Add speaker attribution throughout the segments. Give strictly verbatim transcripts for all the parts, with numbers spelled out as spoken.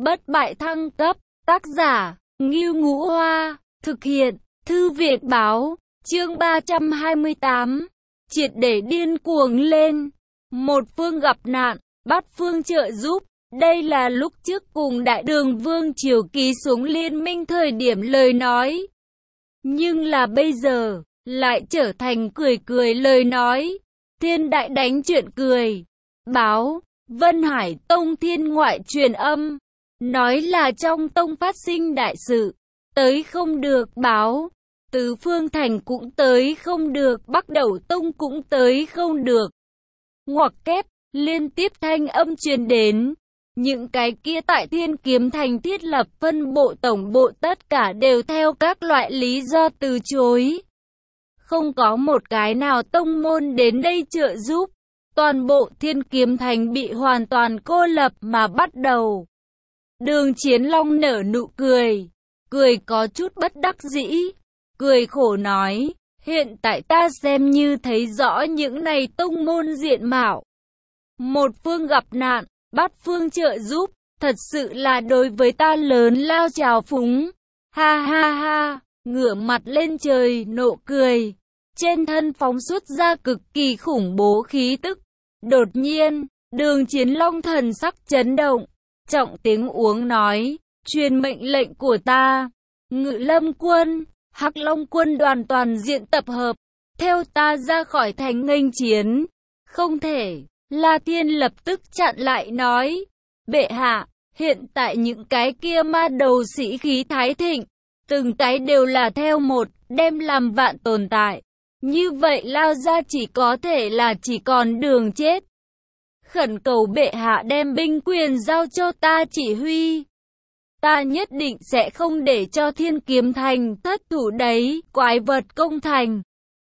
Speaker 1: bất bại thăng cấp, tác giả, Ngưu Ngũ Hoa, thực hiện, Thư viện Báo, chương ba trăm hai mươi tám, triệt để điên cuồng lên, một phương gặp nạn, bắt phương trợ giúp, đây là lúc trước cùng Đại Đường Vương Triều ký xuống liên minh thời điểm lời nói. Nhưng là bây giờ, lại trở thành cười cười lời nói, thiên đại đánh chuyện cười, báo, Vân Hải Tông thiên ngoại truyền âm, nói là trong tông phát sinh đại sự, tới không được báo, Tứ Phương Thành cũng tới không được, Bắc Đầu Tông cũng tới không được. Ngoặc kép, liên tiếp thanh âm truyền đến, những cái kia tại Thiên Kiếm Thành thiết lập phân bộ tổng bộ tất cả đều theo các loại lý do từ chối. Không có một cái nào tông môn đến đây trợ giúp, toàn bộ Thiên Kiếm Thành bị hoàn toàn cô lập mà bắt đầu. Đường Chiến Long nở nụ cười, cười có chút bất đắc dĩ, cười khổ nói, hiện tại ta xem như thấy rõ những này tông môn diện mạo. Một phương gặp nạn, bắt phương trợ giúp, thật sự là đối với ta lớn lao trào phúng. Ha ha ha, ngửa mặt lên trời nộ cười, trên thân phóng xuất ra cực kỳ khủng bố khí tức. Đột nhiên, Đường Chiến Long thần sắc chấn động, trọng tiếng uống nói, truyền mệnh lệnh của ta, Ngự Lâm quân, Hắc Long quân đoàn toàn diện tập hợp, theo ta ra khỏi thành nghênh chiến. Không thể. La Thiên lập tức chặn lại nói, bệ hạ, hiện tại những cái kia ma đầu sĩ khí thái thịnh, từng cái đều là theo một, đem làm vạn tồn tại. Như vậy lao ra chỉ có thể là chỉ còn đường chết. Khẩn cầu bệ hạ đem binh quyền giao cho ta chỉ huy. Ta nhất định sẽ không để cho Thiên Kiếm Thành thất thủ đấy, quái vật công thành.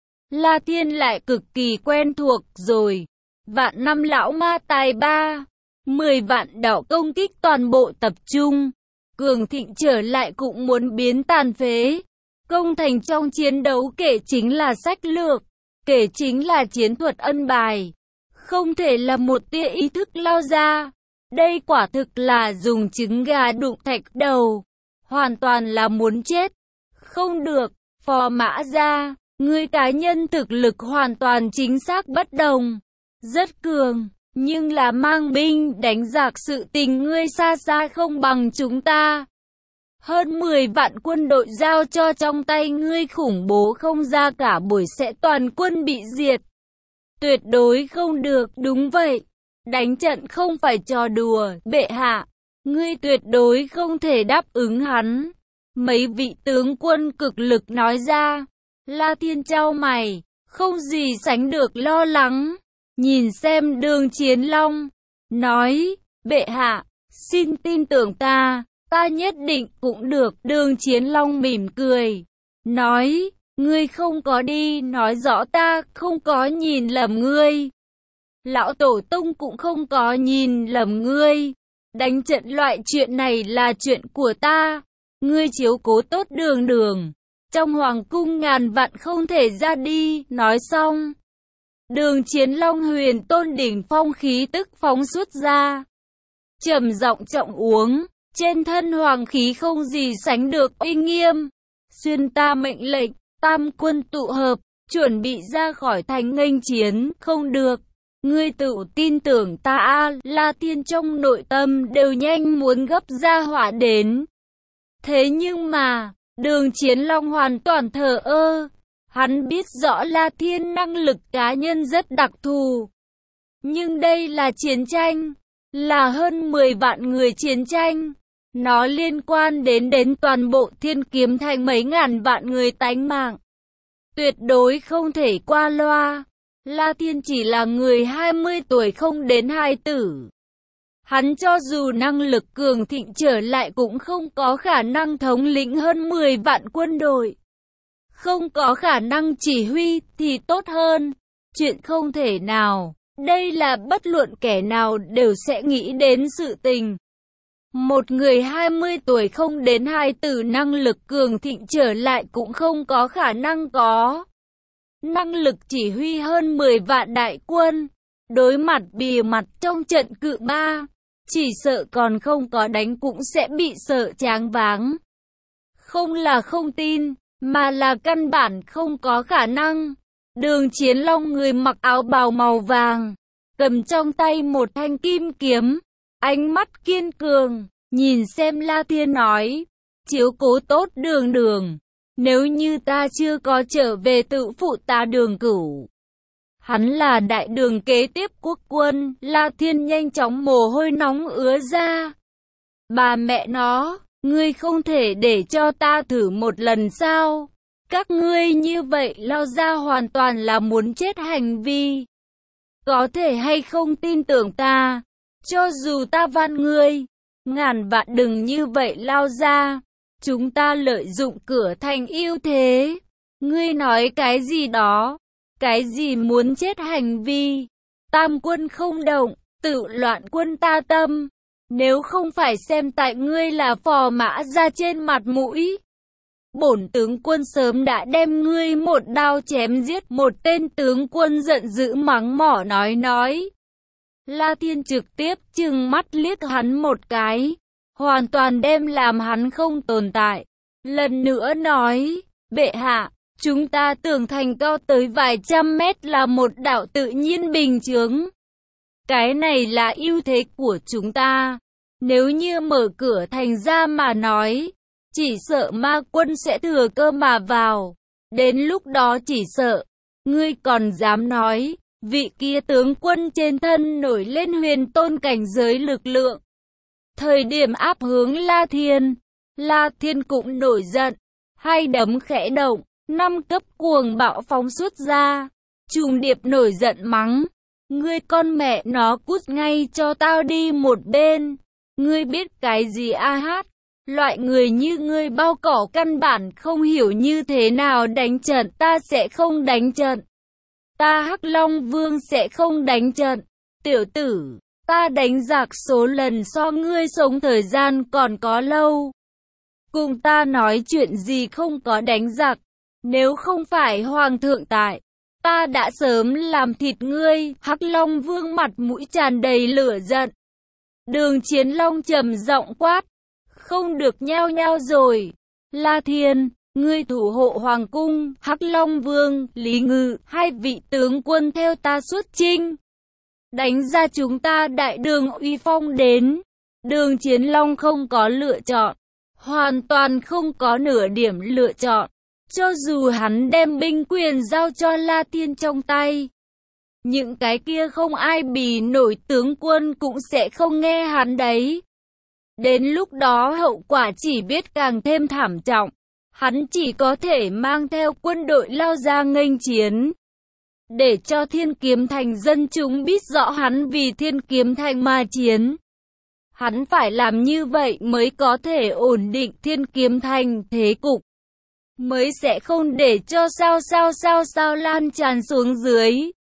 Speaker 1: La Thiên lại cực kỳ quen thuộc rồi. Vạn năm lão ma tài ba, mười vạn đạo công kích toàn bộ tập trung, cường thịnh trở lại cũng muốn biến tàn phế. Công thành trong chiến đấu kể chính là sách lược, kể chính là chiến thuật ân bài, không thể là một tia ý thức lao ra. Đây quả thực là dùng trứng gà đụng thạch đầu, hoàn toàn là muốn chết. Không được, Phò Mã Gia, ngươi cá nhân thực lực hoàn toàn chính xác bất đồng. Rất cường, nhưng là mang binh đánh giặc sự tình ngươi xa xa không bằng chúng ta. Hơn mười vạn quân đội giao cho trong tay ngươi khủng bố không ra cả buổi sẽ toàn quân bị diệt. Tuyệt đối không được, đúng vậy. Đánh trận không phải trò đùa, bệ hạ. Ngươi tuyệt đối không thể đáp ứng hắn. Mấy vị tướng quân cực lực nói ra. La Thiên chau mày, không gì sánh được lo lắng. Nhìn xem Đường Chiến Long, nói, bệ hạ, xin tin tưởng ta, ta nhất định cũng được. Đường Chiến Long mỉm cười, nói, ngươi không có đi, nói rõ ta không có nhìn lầm ngươi. Lão Tổ Tông cũng không có nhìn lầm ngươi, đánh trận loại chuyện này là chuyện của ta, ngươi chiếu cố tốt Đường Đường, trong hoàng cung ngàn vạn không thể ra đi. Nói xong, Đường Chiến Long huyền tôn đỉnh phong khí tức phóng xuất ra, trầm giọng trọng uống, trên thân hoàng khí không gì sánh được uy nghiêm. Xuyên ta mệnh lệnh, tam quân tụ hợp, chuẩn bị ra khỏi thành nghênh chiến. Không được, ngươi tự tin tưởng ta a. La Thiên trong nội tâm đều nhanh muốn gấp ra hỏa đến. Thế nhưng mà, Đường Chiến Long hoàn toàn thờ ơ. Hắn biết rõ La Thiên năng lực cá nhân rất đặc thù. Nhưng đây là chiến tranh, là hơn mười vạn người chiến tranh. Nó liên quan đến đến toàn bộ Thiên Kiếm Thành mấy ngàn vạn người tánh mạng. Tuyệt đối không thể qua loa. La Thiên chỉ là người hai mươi tuổi không đến hai tử. Hắn cho dù năng lực cường thịnh trở lại cũng không có khả năng thống lĩnh hơn mười vạn quân đội. Không có khả năng chỉ huy thì tốt hơn. Chuyện không thể nào. Đây là bất luận kẻ nào đều sẽ nghĩ đến sự tình. Một người hai mươi tuổi không đến hai tử năng lực cường thịnh trở lại cũng không có khả năng có. Năng lực chỉ huy hơn mười vạn đại quân. Đối mặt bìa mặt trong trận cự ba. chỉ sợ còn không có đánh cũng sẽ bị sợ choáng váng. Không là không tin, mà là căn bản không có khả năng. Đường Chiến Long người mặc áo bào màu vàng, cầm trong tay một thanh kim kiếm, ánh mắt kiên cường, nhìn xem La Thiên nói, chiếu cố tốt Đường Đường, nếu như ta chưa có trở về tự phụ ta Đường Cửu. Hắn là đại đường kế tiếp quốc quân, La Thiên nhanh chóng mồ hôi nóng ứa ra. Bà mẹ nó, ngươi không thể để cho ta thử một lần sao? Các ngươi như vậy lao ra hoàn toàn là muốn chết hành vi. Có thể hay không tin tưởng ta, cho dù ta van ngươi, ngàn vạn đừng như vậy lao ra. Chúng ta lợi dụng cửa thành ưu thế. Ngươi nói cái gì đó? Cái gì muốn chết hành vi? Tam quân không động, tự loạn quân ta tâm. Nếu không phải xem tại ngươi là phò mã ra trên mặt mũi, bổn tướng quân sớm đã đem ngươi một đao chém giết. Một tên tướng quân giận dữ mắng mỏ nói nói. La Thiên trực tiếp trừng mắt liếc hắn một cái, hoàn toàn đem làm hắn không tồn tại. Lần nữa nói, bệ hạ, chúng ta tường thành cao tới vài trăm mét là một đảo tự nhiên bình chướng. Cái này là ưu thế của chúng ta. Nếu như mở cửa thành ra mà nói, chỉ sợ ma quân sẽ thừa cơ mà vào. Đến lúc đó chỉ sợ, ngươi còn dám nói, vị kia tướng quân trên thân nổi lên huyền tôn cảnh giới lực lượng. Thời điểm áp hướng La Thiên, La Thiên cũng nổi giận, hai đấm khẽ động, năm cấp cuồng bạo phóng xuất ra. Trùng Điệp nổi giận mắng, ngươi con mẹ nó cút ngay cho tao đi một bên. Ngươi biết cái gì a hát? Loại người như ngươi bao cỏ căn bản không hiểu như thế nào đánh trận, ta sẽ không đánh trận. Ta Hắc Long Vương sẽ không đánh trận. Tiểu tử, ta đánh giặc số lần so ngươi sống thời gian còn có lâu. Cùng ta nói chuyện gì không có đánh giặc. Nếu không phải Hoàng thượng tại, ta đã sớm làm thịt ngươi. Hắc Long Vương mặt mũi tràn đầy lửa giận. Đường Chiến Long trầm giọng quát, không được nhao nhao rồi. La Thiên, ngươi thủ hộ hoàng cung. Hắc Long Vương, Lý Ngư, hai vị tướng quân theo ta xuất chinh, đánh ra chúng ta đại đường uy phong đến. Đường Chiến Long không có lựa chọn, hoàn toàn không có nửa điểm lựa chọn. Cho dù hắn đem binh quyền giao cho La Thiên trong tay, những cái kia không ai bì nổi tướng quân cũng sẽ không nghe hắn đấy. Đến lúc đó hậu quả chỉ biết càng thêm thảm trọng. Hắn chỉ có thể mang theo quân đội lao ra nghênh chiến, để cho Thiên Kiếm Thành dân chúng biết rõ hắn vì Thiên Kiếm Thành mà chiến. Hắn phải làm như vậy mới có thể ổn định Thiên Kiếm Thành thế cục, mới sẽ không để cho sao sao sao sao lan tràn xuống dưới.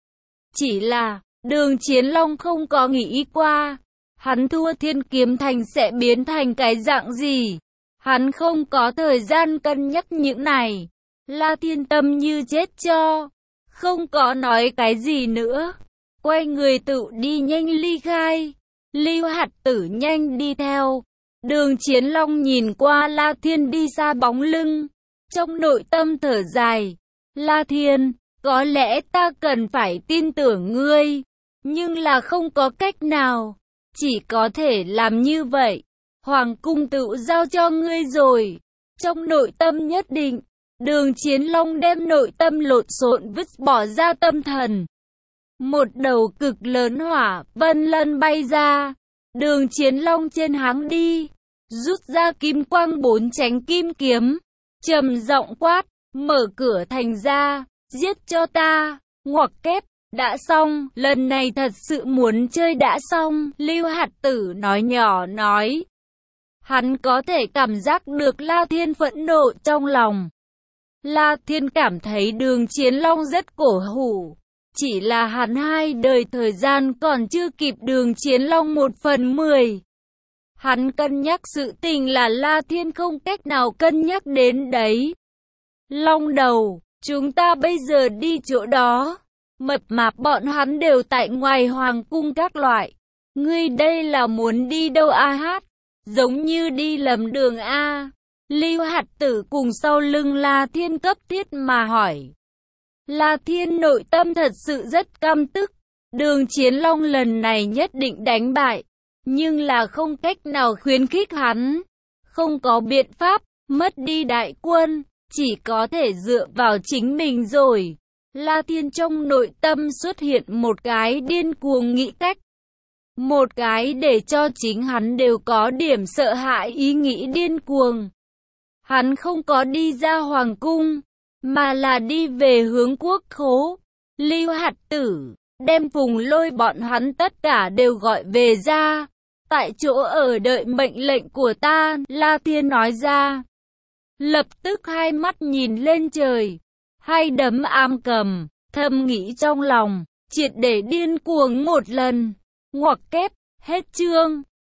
Speaker 1: Chỉ là, Đường Chiến Long không có nghĩ qua, hắn thua Thiên Kiếm Thành sẽ biến thành cái dạng gì. Hắn không có thời gian cân nhắc những này. La Thiên tâm như chết cho, không có nói cái gì nữa. Quay người tự đi nhanh ly khai. Lưu Hạt Tử nhanh đi theo. Đường Chiến Long nhìn qua La Thiên đi xa bóng lưng, trong nội tâm thở dài. La Thiên, có lẽ ta cần phải tin tưởng ngươi, nhưng là không có cách nào, chỉ có thể làm như vậy. Hoàng cung tự giao cho ngươi rồi. Trong nội tâm nhất định, Đường Chiến Long đem nội tâm lộn xộn vứt bỏ ra tâm thần. Một đầu cực lớn hỏa vân lân bay ra. Đường Chiến Long trên háng đi, rút ra kim quang bốn chánh kim kiếm, trầm giọng quát, mở cửa thành ra, giết cho ta. Ngoặc kép, đã xong, lần này thật sự muốn chơi đã xong. Lưu Hạt Tử nói nhỏ nói. Hắn có thể cảm giác được La Thiên phẫn nộ trong lòng. La Thiên cảm thấy Đường Chiến Long rất cổ hủ. Chỉ là hắn hai đời thời gian còn chưa kịp Đường Chiến Long một phần mười. Hắn cân nhắc sự tình là La Thiên không cách nào cân nhắc đến đấy. Long đầu, chúng ta bây giờ đi chỗ đó. Mập mạp bọn hắn đều tại ngoài hoàng cung các loại. Ngươi đây là muốn đi đâu a hát? Giống như đi lầm đường a. Lưu Hạt Tử cùng sau lưng La Thiên cấp thiết mà hỏi. La Thiên nội tâm thật sự rất căm tức. Đường Chiến Long lần này nhất định đánh bại. Nhưng là không cách nào khuyến khích hắn. Không có biện pháp, mất đi đại quân. Chỉ có thể dựa vào chính mình rồi. La Thiên trong nội tâm xuất hiện một cái điên cuồng nghĩ cách. Một cái để cho chính hắn đều có điểm sợ hãi ý nghĩ điên cuồng. Hắn không có đi ra hoàng cung, mà là đi về hướng quốc khố. Lưu Hạt Tử đem Phùng Lôi bọn hắn tất cả đều gọi về ra. Tại chỗ ở đợi mệnh lệnh của ta, La Thiên nói ra. Lập tức hai mắt nhìn lên trời, hai đấm ám cầm, thầm nghĩ trong lòng, triệt để điên cuồng một lần. Ngoặc kép, hết chương.